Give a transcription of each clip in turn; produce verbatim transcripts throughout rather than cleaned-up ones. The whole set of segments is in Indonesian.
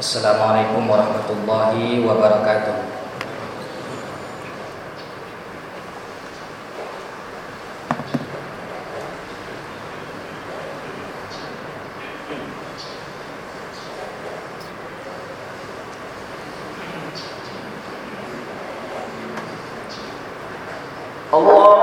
Assalamualaikum warahmatullahi wabarakatuh. Allah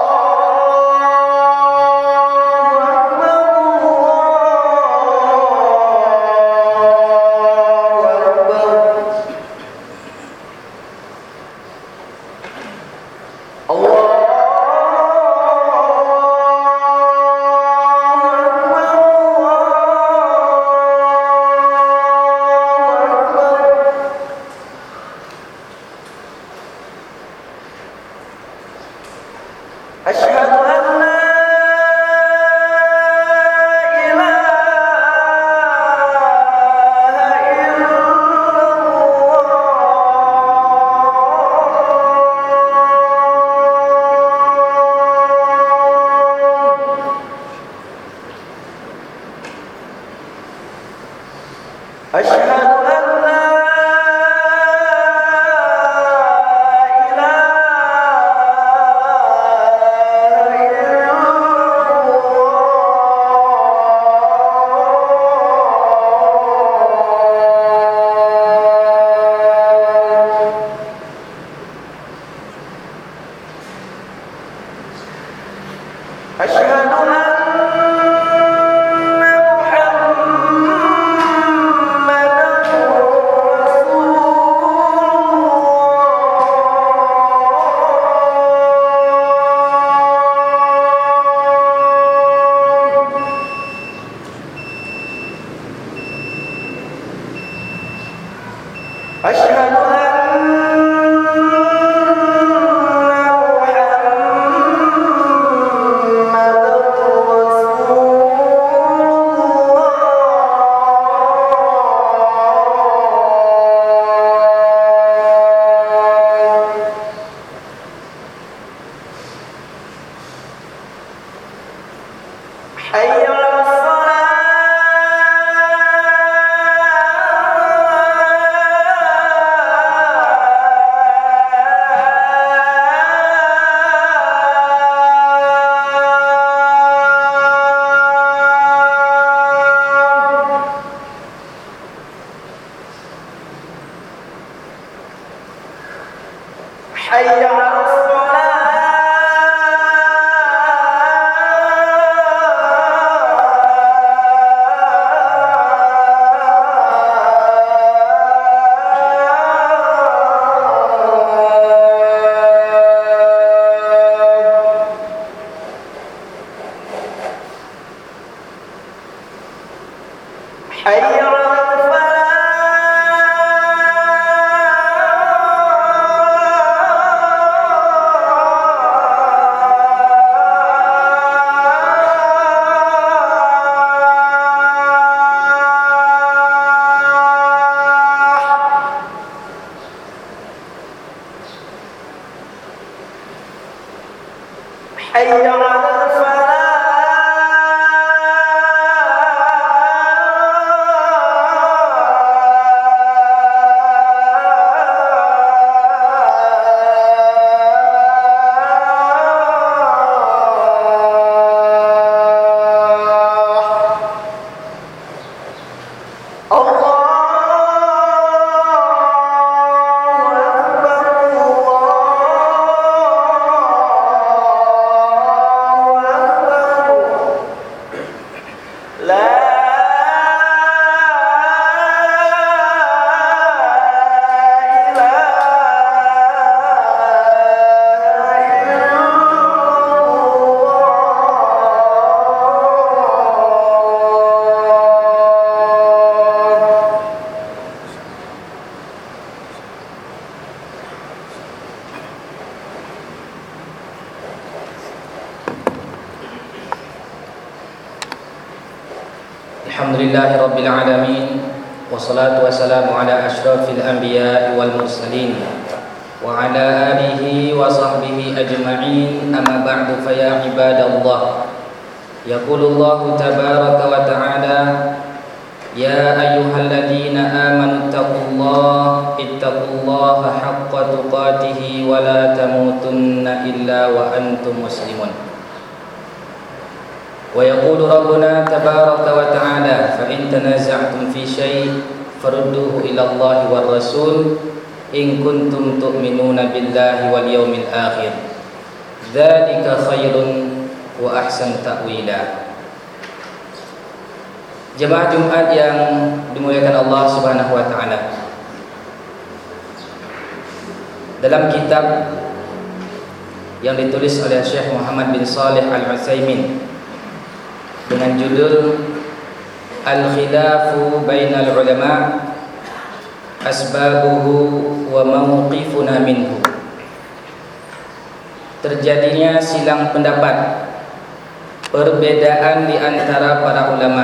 Alhamdulillahi Rabbil Alamin. Wassalatu wassalamu ala ashrafil anbiya wal mursalin wa ala alihi wa sahbihi ajma'in. Amma ba'du, fa ya ibadallah, yaqulullahu tabaraka wa ta'ala: ya ayyuhalladzina amanu ولا تموتن إلا وأنتم مسلمون ويقول ربنا تبارك وتعالى فإن تنازعتم في شيء فردوه إلى الله والرسول إن كنتم تؤمنون بالله واليوم الآخر ذلك خير وأحسن تأويلا. Jemaah Jumat yang dimuliakan Allah Subhanahu wa taala. Dalam kitab yang ditulis oleh Syekh Muhammad bin Shalih Al-Utsaimin dengan judul Al-Khilafu Bainal Ulama Asbabuhu wa Mawqifuna Minhu, terjadinya silang pendapat, perbedaan di antara para ulama,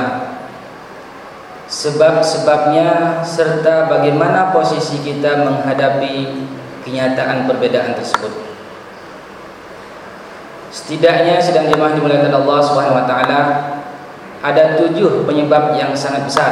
sebab-sebabnya serta bagaimana posisi kita menghadapi kenyataan perbedaan tersebut. Setidaknya sedang jemaah dimuliakan Allah Subhanahu wa taala, ada tujuh penyebab yang sangat besar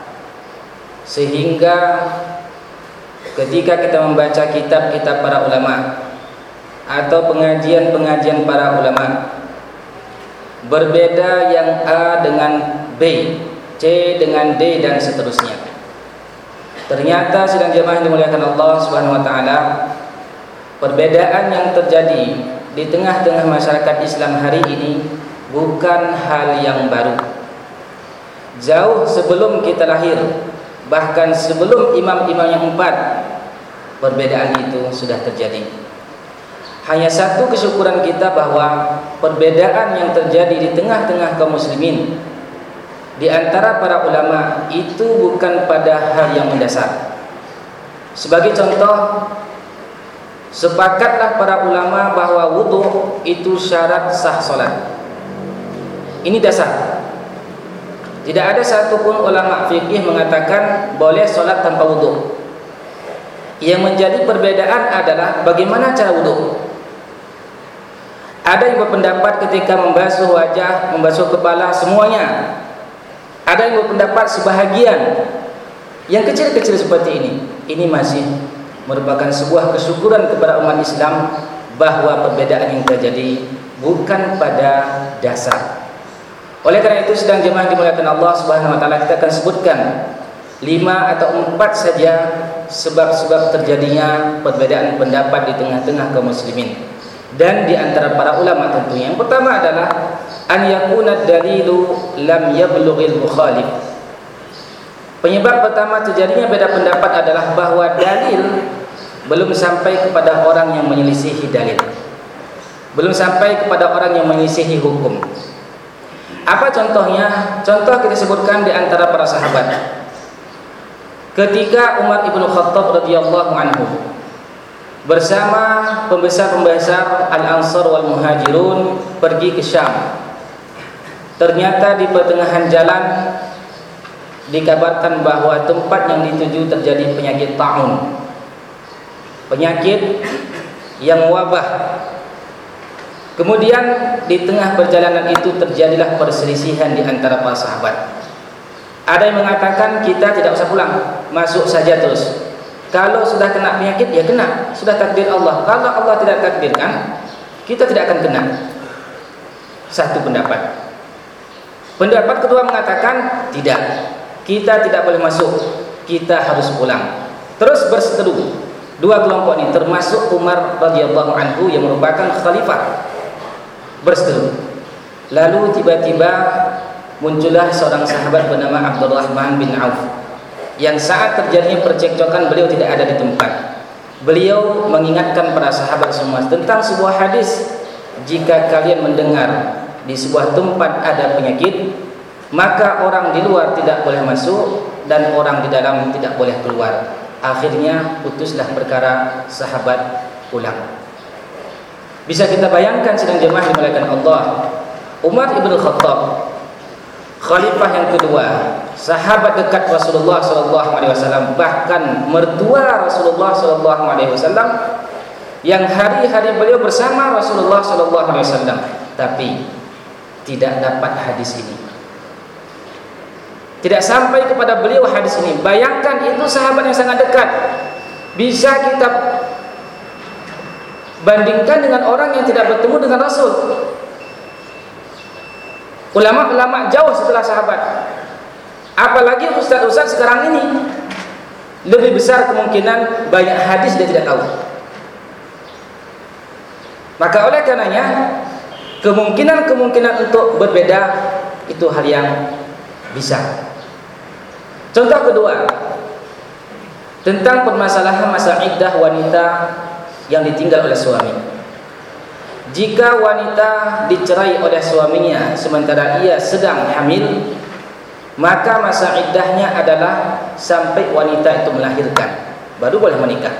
sehingga ketika kita membaca kitab-kitab para ulama atau pengajian-pengajian para ulama, berbeda yang A dengan B, C dengan D dan seterusnya. Ternyata sedang jemaah dimuliakan Allah Subhanahu wa taala, perbedaan yang terjadi di tengah-tengah masyarakat Islam hari ini bukan hal yang baru. Jauh sebelum kita lahir, bahkan sebelum imam-imam yang empat, perbedaan itu sudah terjadi. Hanya satu kesyukuran kita bahwa perbedaan yang terjadi di tengah-tengah kaum muslimin di antara para ulama itu bukan pada hal yang mendasar. Sebagai contoh, sepakatlah para ulama bahwa wudu itu syarat sah salat. Ini dasar. Tidak ada satupun ulama fikih mengatakan boleh salat tanpa wudu. Yang menjadi perbedaan adalah bagaimana cara wudu. Ada yang berpendapat ketika membasuh wajah, membasuh kepala semuanya. Ada yang berpendapat sebahagian. Yang kecil-kecil seperti ini, ini masih merupakan sebuah kesyukuran kepada umat Islam bahwa perbedaan yang terjadi bukan pada dasar. Oleh karena itu sedang jemaah dimuliakan Allah Subhanahu wa taala, kita akan sebutkan lima atau empat saja sebab-sebab terjadinya perbedaan pendapat di tengah-tengah kaum muslimin dan di antara para ulama tentunya. Yang pertama adalah an yakuna dalilu lam yablughil mukhalif. Penyebab pertama terjadinya beda pendapat adalah bahwa dalil belum sampai kepada orang yang menyelisihi dalil, belum sampai kepada orang yang menyelisihi hukum. Apa contohnya? Contoh kita sebutkan di antara para sahabat. Ketika Umar ibn Khattab radhiyallahu anhu bersama pembesar-pembesar Al-Ansar wal Muhajirun pergi ke Syam, ternyata di pertengahan jalan dikabarkan bahwa tempat yang dituju terjadi penyakit ta'un, penyakit yang wabah. Kemudian di tengah perjalanan itu terjadilah perselisihan di antara para sahabat. Ada yang mengatakan kita tidak usah pulang, masuk saja terus. Kalau sudah kena penyakit ya kena, sudah takdir Allah. Kalau Allah tidak takdirkan, kita tidak akan kena. Satu pendapat. Pendapat kedua mengatakan tidak, kita tidak boleh masuk, kita harus pulang. Terus berseteru dua kelompok ini, termasuk Umar radhiyallahu anhu yang merupakan khalifah, berseteru. Lalu tiba-tiba muncullah seorang sahabat bernama Abdurrahman bin Auf, yang saat terjadinya percekcokan beliau tidak ada di tempat. Beliau mengingatkan para sahabat semua tentang sebuah hadis, jika kalian mendengar di sebuah tempat ada penyakit, maka orang di luar tidak boleh masuk dan orang di dalam tidak boleh keluar. Akhirnya putuslah perkara, sahabat pulang. Bisa kita bayangkan sedang jemaah dimuliakan Allah, Umar ibn Khattab, khalifah yang kedua, sahabat dekat Rasulullah sallallahu alaihi wasallam, bahkan mertua Rasulullah sallallahu alaihi wasallam, yang hari-hari beliau bersama Rasulullah sallallahu alaihi wasallam, tapi tidak dapat hadis ini. Tidak sampai kepada beliau hadis ini. Bayangkan, itu sahabat yang sangat dekat. Bisa kita Bandingkan dengan orang yang tidak bertemu dengan Rasul. Ulama-ulama jauh setelah sahabat. Apalagi ustaz-ustaz sekarang ini, lebih besar kemungkinan banyak hadis dia tidak tahu. Maka oleh karenanya kemungkinan-kemungkinan untuk berbeda itu hal yang bisa. Contoh kedua, tentang permasalahan masa iddah wanita yang ditinggal oleh suami. Jika wanita dicerai oleh suaminya sementara ia sedang hamil, maka masa iddahnya adalah sampai wanita itu melahirkan, baru boleh menikah.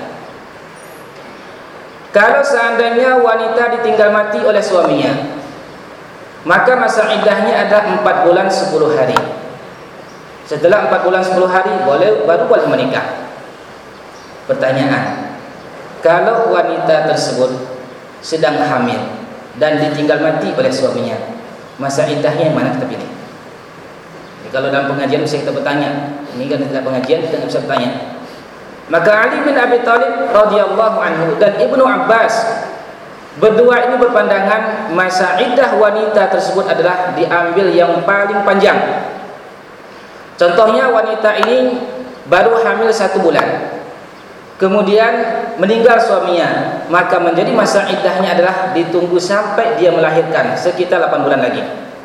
Kalau seandainya wanita ditinggal mati oleh suaminya, maka masa iddahnya ada empat bulan sepuluh hari. Setelah empat bulan sepuluh hari boleh, baru boleh menikah. Pertanyaan, kalau wanita tersebut sedang hamil dan ditinggal mati oleh suaminya, masa iddahnya yang mana kita pilih? Jadi, kalau dalam pengajian bisa kita bertanya, ini kan tidak pengajian, kita tidak bisa bertanya. Maka Ali bin Abi Thalib radhiyallahu anhu dan Ibnu Abbas berdua ini berpandangan masa iddah wanita tersebut adalah diambil yang paling panjang. Contohnya, wanita ini baru hamil satu bulan, kemudian meninggal suaminya, maka menjadi masa iddahnya adalah ditunggu sampai dia melahirkan, sekitar delapan bulan lagi.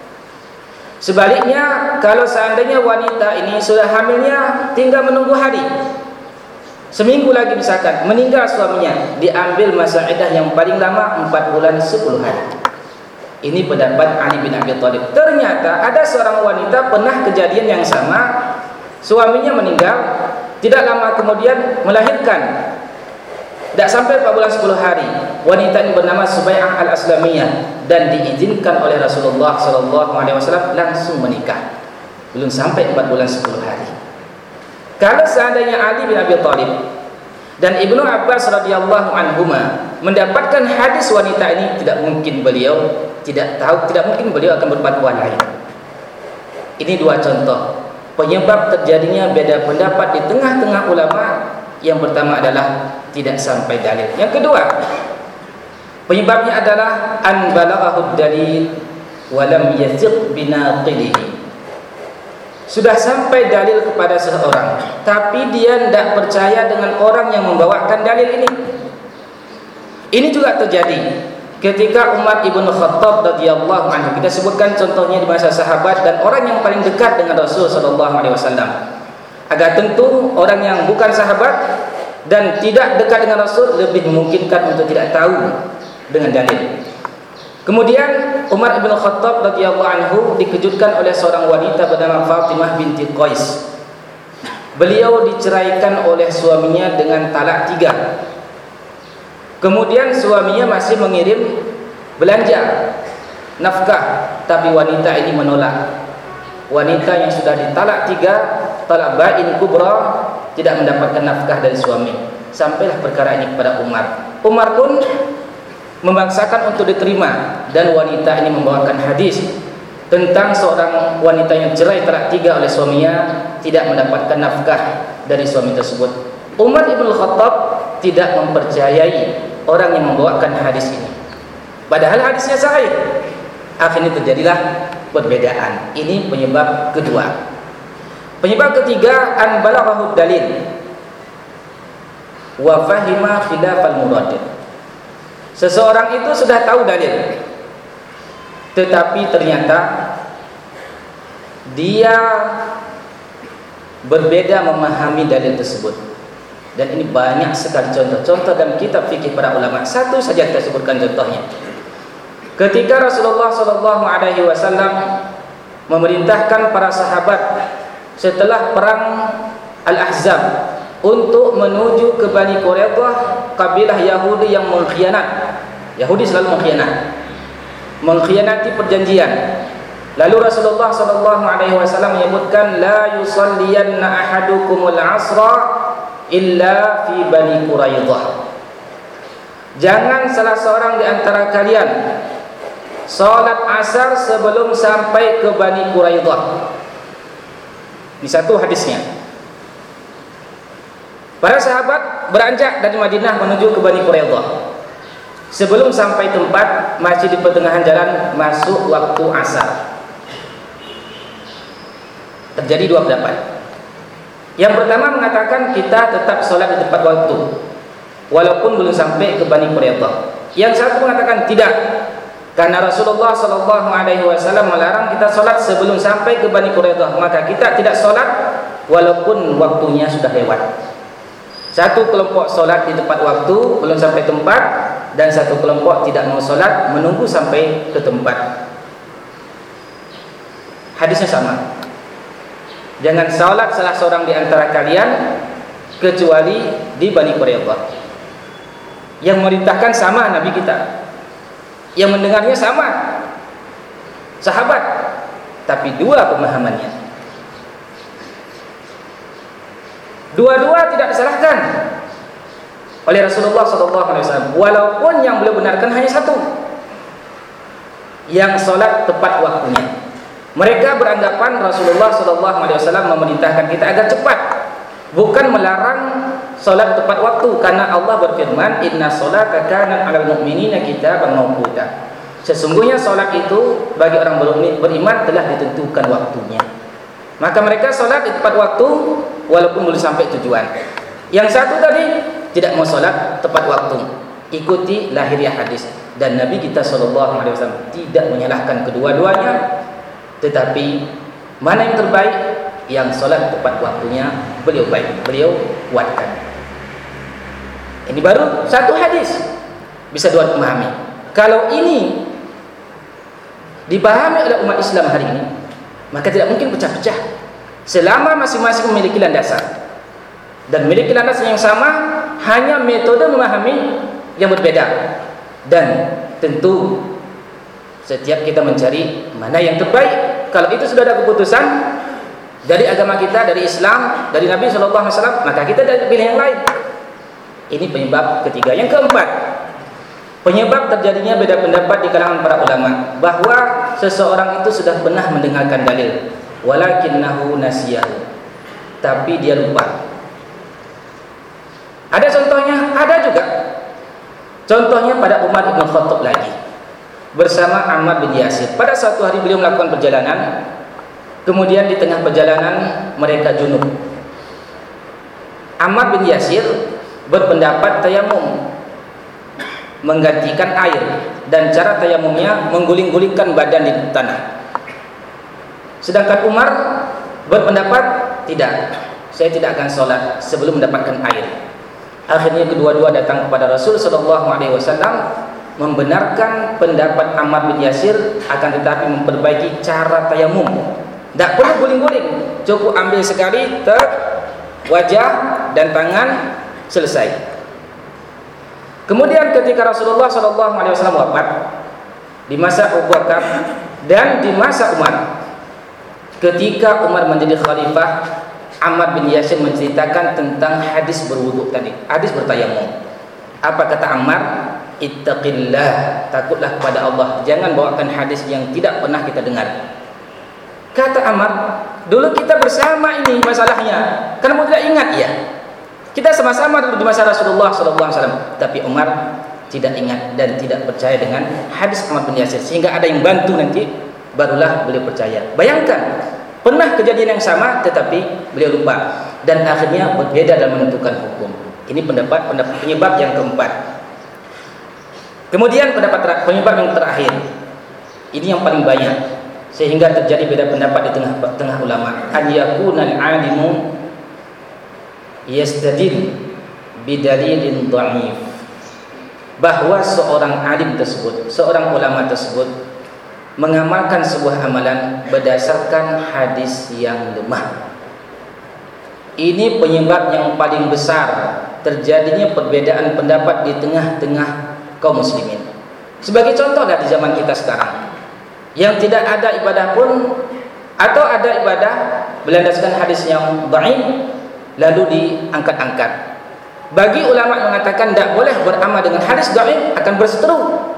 Sebaliknya, kalau seandainya wanita ini sudah hamilnya tinggal menunggu hari, seminggu lagi misalkan meninggal suaminya, diambil masa iddah yang paling lama empat bulan sepuluh hari. Ini pendapat Ali bin Abi Thalib. Ternyata ada seorang wanita pernah kejadian yang sama, suaminya meninggal, tidak lama kemudian melahirkan, tidak sampai empat bulan sepuluh hari. Wanita ini bernama Subai'ah al-Aslamiyah dan diizinkan oleh Rasulullah sallallahu alaihi wasallam langsung menikah, belum sampai empat bulan sepuluh hari. Kalau seandainya Ali bin Abi Thalib dan Ibnu Abbas radhiyallahu anhuma mendapatkan hadis wanita ini, tidak mungkin beliau tidak tahu, tidak mungkin beliau akan berfatwa lain. Ini dua contoh penyebab terjadinya beda pendapat di tengah-tengah ulama. Yang pertama adalah tidak sampai dalil. Yang kedua, penyebabnya adalah an balaghahu dalil wa lam yathiq binaqidihi. Sudah sampai dalil kepada seseorang, tapi dia tidak percaya dengan orang yang membawakan dalil ini. Ini juga terjadi ketika Umar ibn Khattab radhiyallahu anhu. Kita sebutkan contohnya di masa sahabat dan orang yang paling dekat dengan Rasul sallallahu alaihi wasallam. Agar tentu orang yang bukan sahabat dan tidak dekat dengan Rasul lebih memungkinkan untuk tidak tahu dengan dalil. Kemudian Umar ibn Khattab radhiyallahu anhu dikejutkan oleh seorang wanita bernama Fatimah binti Qais. Beliau diceraikan oleh suaminya dengan talak tiga. Kemudian suaminya masih mengirim belanja nafkah, tapi wanita ini menolak. Wanita yang sudah ditalak tiga, talak bain kubra, tidak mendapatkan nafkah dari suami. Sampailah perkara ini kepada Umar. Umar pun memaksakan untuk diterima, dan wanita ini membawakan hadis tentang seorang wanita yang cerai talak tiga oleh suaminya, tidak mendapatkan nafkah dari suami tersebut. Umar ibn Khattab tidak mempercayai orang yang membawakan hadis ini, padahal hadisnya sahih. Akhirnya terjadilah perbedaan. Ini penyebab kedua. Penyebab ketiga, an balaghahu dalil wa fahima khilafal murad. Seseorang itu sudah tahu dalil, tetapi ternyata dia berbeda memahami dalil tersebut. Dan ini banyak sekali contoh-contoh dalam kitab fikih para ulama. Satu saja kita sebutkan contohnya. Ketika Rasulullah sallallahu alaihi wasallam memerintahkan para sahabat setelah perang Al-Ahzab untuk menuju ke Bani Quraidah, kabilah Yahudi yang mengkhianat. Yahudi selalu mengkhianat, mengkhianati perjanjian. Lalu Rasulullah sallallahu alaihi wasallam menyebutkan, la yusalliyanna ahadukumul asra illa fi Bani Quraidah. Jangan salah seorang di antara kalian salat asar sebelum sampai ke Bani Quraidah. Ini satu hadisnya. Para sahabat beranjak dari Madinah menuju ke Bani Quraidah. Sebelum sampai tempat, masih di pertengahan jalan, masuk waktu asar. Terjadi dua pendapat. Yang pertama mengatakan kita tetap sholat di tepat waktu, walaupun belum sampai ke Bani Quraidah. Yang satu mengatakan tidak, karena Rasulullah Shallallahu Alaihi Wasallam melarang kita sholat sebelum sampai ke Bani Quraidah, maka kita tidak sholat walaupun waktunya sudah lewat. Satu kelompok sholat di tepat waktu belum sampai tempat, dan satu kelompok tidak mau sholat menunggu sampai ke tempat. Hadisnya sama. Jangan sholat salah seorang di antara kalian kecuali di Bani Quraidah. Yang memerintahkan sama Nabi kita, yang mendengarnya sama sahabat, tapi dua pemahamannya. Dua-dua tidak disalahkan oleh Rasulullah shallallahu alaihi wasallam, walaupun yang beliau benarkan hanya satu, yang sholat tepat waktunya. Mereka beranggapan Rasulullah shallallahu alaihi wasallam memerintahkan kita agar cepat, bukan melarang sholat tepat waktu, karena Allah berfirman, Inna sholata kanat 'alal mu'minina kitaban mawquta. Sesungguhnya sholat itu bagi orang beriman telah ditentukan waktunya. Maka mereka sholat di tepat waktu walaupun belum sampai tujuan. Yang satu tadi tidak mau sholat tepat waktu, ikuti lahiriah hadis, dan Nabi kita shallallahu alaihi wasallam tidak menyalahkan kedua-duanya. Tetapi mana yang terbaik? Yang sholat tepat waktunya beliau baik, beliau kuatkan. Ini baru satu hadis, bisa dua memahami. Kalau ini dipahami oleh umat Islam hari ini, maka tidak mungkin pecah-pecah, selama masing-masing memiliki landasan dan memiliki landasan yang sama, hanya metode memahami yang berbeda. Dan tentu setiap kita mencari mana yang terbaik. Kalau itu sudah ada keputusan dari agama kita, dari Islam, dari Nabi shallallahu alaihi wasallam, maka kita tidak pilih yang lain. Ini penyebab ketiga. Yang keempat, penyebab terjadinya beda pendapat di kalangan para ulama, bahwa seseorang itu sudah pernah mendengarkan dalil, walakinnahu nasiyahu, tapi dia lupa. Ada contohnya? Ada juga. Contohnya pada Umar bin Khattab lagi, bersama Ammar bin Yasir. Pada suatu hari beliau melakukan perjalanan, kemudian di tengah perjalanan mereka junub. Ammar bin Yasir berpendapat tayamum, menggantikan air, dan cara tayamumnya mengguling-gulingkan badan di tanah. Sedangkan Umar berpendapat tidak, saya tidak akan sholat sebelum mendapatkan air. Akhirnya kedua-dua datang kepada Rasul Shallallahu Alaihi Wasallam, membenarkan pendapat Ammar bin Yasir, akan tetapi memperbaiki cara tayamum. Tidak perlu guling-guling, cukup ambil sekali, ter wajah dan tangan, selesai. Kemudian ketika Rasulullah shallallahu alaihi wasallam wafat, di masa Abu Bakar dan di masa Umar, ketika Umar menjadi khalifah, Ammar bin Yasir menceritakan tentang hadis berwuduk tadi, hadis bertayamum. Apa kata Ammar? Ittaqillah, takutlah kepada Allah, jangan bawakan hadis yang tidak pernah kita dengar. Kata Ammar, dulu kita bersama ini masalahnya, kamu tidak ingat ya? Kita sama-sama dulu di masa Rasulullah shallallahu alaihi wasallam, tapi Umar tidak ingat dan tidak percaya dengan hadis Ammar bin Yasir, sehingga ada yang bantu nanti, barulah beliau percaya. Bayangkan, pernah kejadian yang sama, tetapi beliau lupa, dan akhirnya berbeda dalam menentukan hukum. Ini pendapat pendapat penyebab yang keempat. Kemudian pendapat penyebab yang terakhir, ini yang paling banyak, sehingga terjadi beda pendapat di tengah-tengah ulama. An yakunal alimu yastadil bidalilin dhaif, bahwa seorang alim tersebut, seorang ulama tersebut mengamalkan sebuah amalan berdasarkan hadis yang lemah. Ini penyebab yang paling besar terjadinya perbedaan pendapat di tengah-tengah kaum muslimin. Sebagai contohlah di zaman kita sekarang, yang tidak ada ibadah pun, atau ada ibadah berlandaskan hadis yang dhaif lalu diangkat-angkat. Bagi ulama yang mengatakan tidak boleh beramal dengan hadis dhaif, akan berseteru.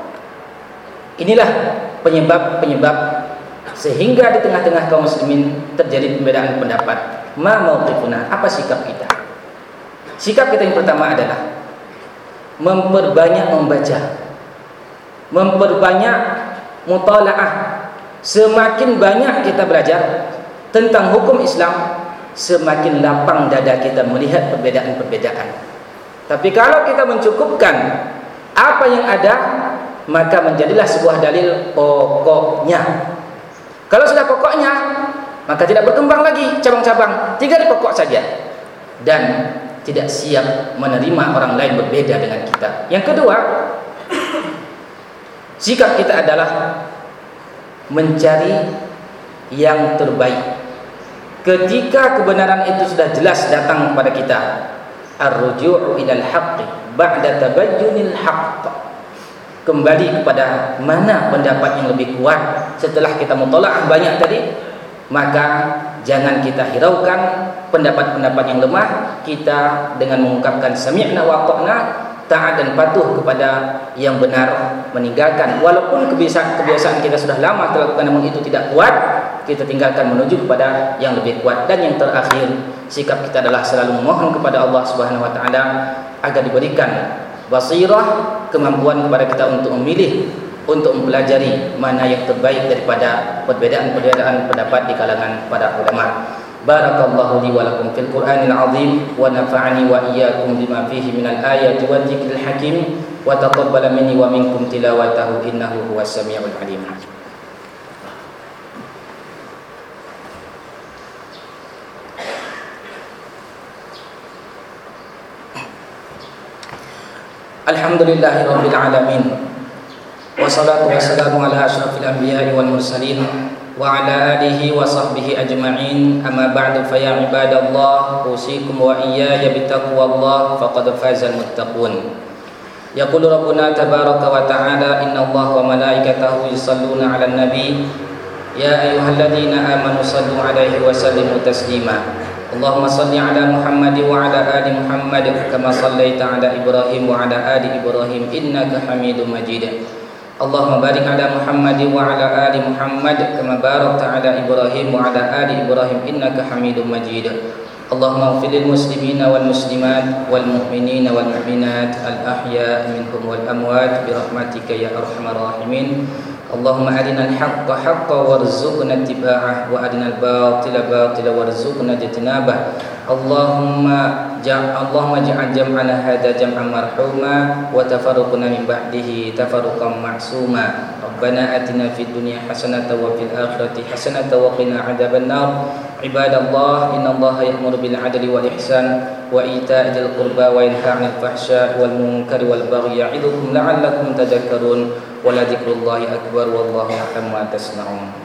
Inilah penyebab-penyebab sehingga di tengah-tengah kaum muslimin terjadi perbedaan pendapat. Ma mauqifuna, apa sikap kita? Sikap kita yang pertama adalah memperbanyak membaca memperbanyak mutalaah. Semakin banyak kita belajar tentang hukum Islam, semakin lapang dada kita melihat perbedaan-perbedaan. Tapi kalau kita mencukupkan apa yang ada, maka menjadilah sebuah dalil pokoknya. Kalau sudah pokoknya, maka tidak berkembang lagi cabang-cabang, tinggal di pokok saja, dan tidak siap menerima orang lain berbeda dengan kita. Yang kedua, sikap kita adalah mencari yang terbaik. Ketika kebenaran itu sudah jelas datang kepada kita, ar-ruju'u ilal haqqi ba'da tabayyunil haqq, kembali kepada mana pendapat yang lebih kuat setelah kita mutola'ah banyak tadi, maka jangan kita hiraukan pendapat-pendapat yang lemah. Kita dengan mengungkapkan sami'na wa ata'na, taat dan patuh kepada yang benar, meninggalkan walaupun kebiasaan-kebiasaan kita sudah lama terlakukan namun itu tidak kuat, kita tinggalkan menuju kepada yang lebih kuat. Dan yang terakhir, sikap kita adalah selalu memohon kepada Allah Subhanahu wa taala agar diberikan basirah, kemampuan kepada kita untuk memilih, untuk mempelajari mana yang terbaik daripada perbedaan-perbedaan pendapat di kalangan para ulama. Barakallahu li wa lakum fil Qur'anil azim wa nafa'ani wa iyyakum bima fihi minal ayati wa dzikril hakim wa taqabbala minni wa minkum tilawatahu innahu huwas samiul alim. Alhamdulillahirabbil alamin. Wassalatu wassalamu ala asyrafil anbiya'i wal mursalin wa ala alihi wa sahbihi ajma'in. Amma ba'du, fa ya ibadallah, usikum wa iyaya bittaqwallah, faqad fazal muttaqun. Yaqulu rabbuna tabaraka wa ta'ala, innallaha wa malaikatahu yusalluna 'alan nabi ya ayyuhalladzina amanu sallu 'alaihi wa sallimu taslima. Allahumma salli 'ala Muhammad wa 'ala ali Muhammad kama sallaita 'ala Ibrahim wa 'ala ali Ibrahim innaka Hamidum Majid. Allahumma barik 'ala Muhammad wa 'ala ali Muhammad kama barakta 'ala Ibrahim wa 'ala ali Ibrahim innaka Hamidum Majid. Allahumma ighfir lil muslimina wal muslimat wal mu'minina wal mu'minat al ahya minhum wal amwat bi rahmatika ya arhamar rahimin. Allahumma arina al-haqqa haqqan warzuqna ittiba'ah wa arina al-batila batila warzuqna ijtinabah. Allahumma ja'al Allahumma ja'al jam'ana hadza jam'an marhuma wa tafarruqna min ba'dihi tafarruqan ma'suma. Rabbana atina fid dunya hasanatan wa fil akhirati hasanatan wa qina adzaban nar. Ibadallah, innallaha ya'muru bil 'adli wal ihsan wa ita'i dzil qurba wa yanha 'anil fahsya'i wal munkari wal baghi ya'idukum la'allakum tadhakkarun. Wa la dzikrullahi akbar wallahu ya'lamu ma tasna'un.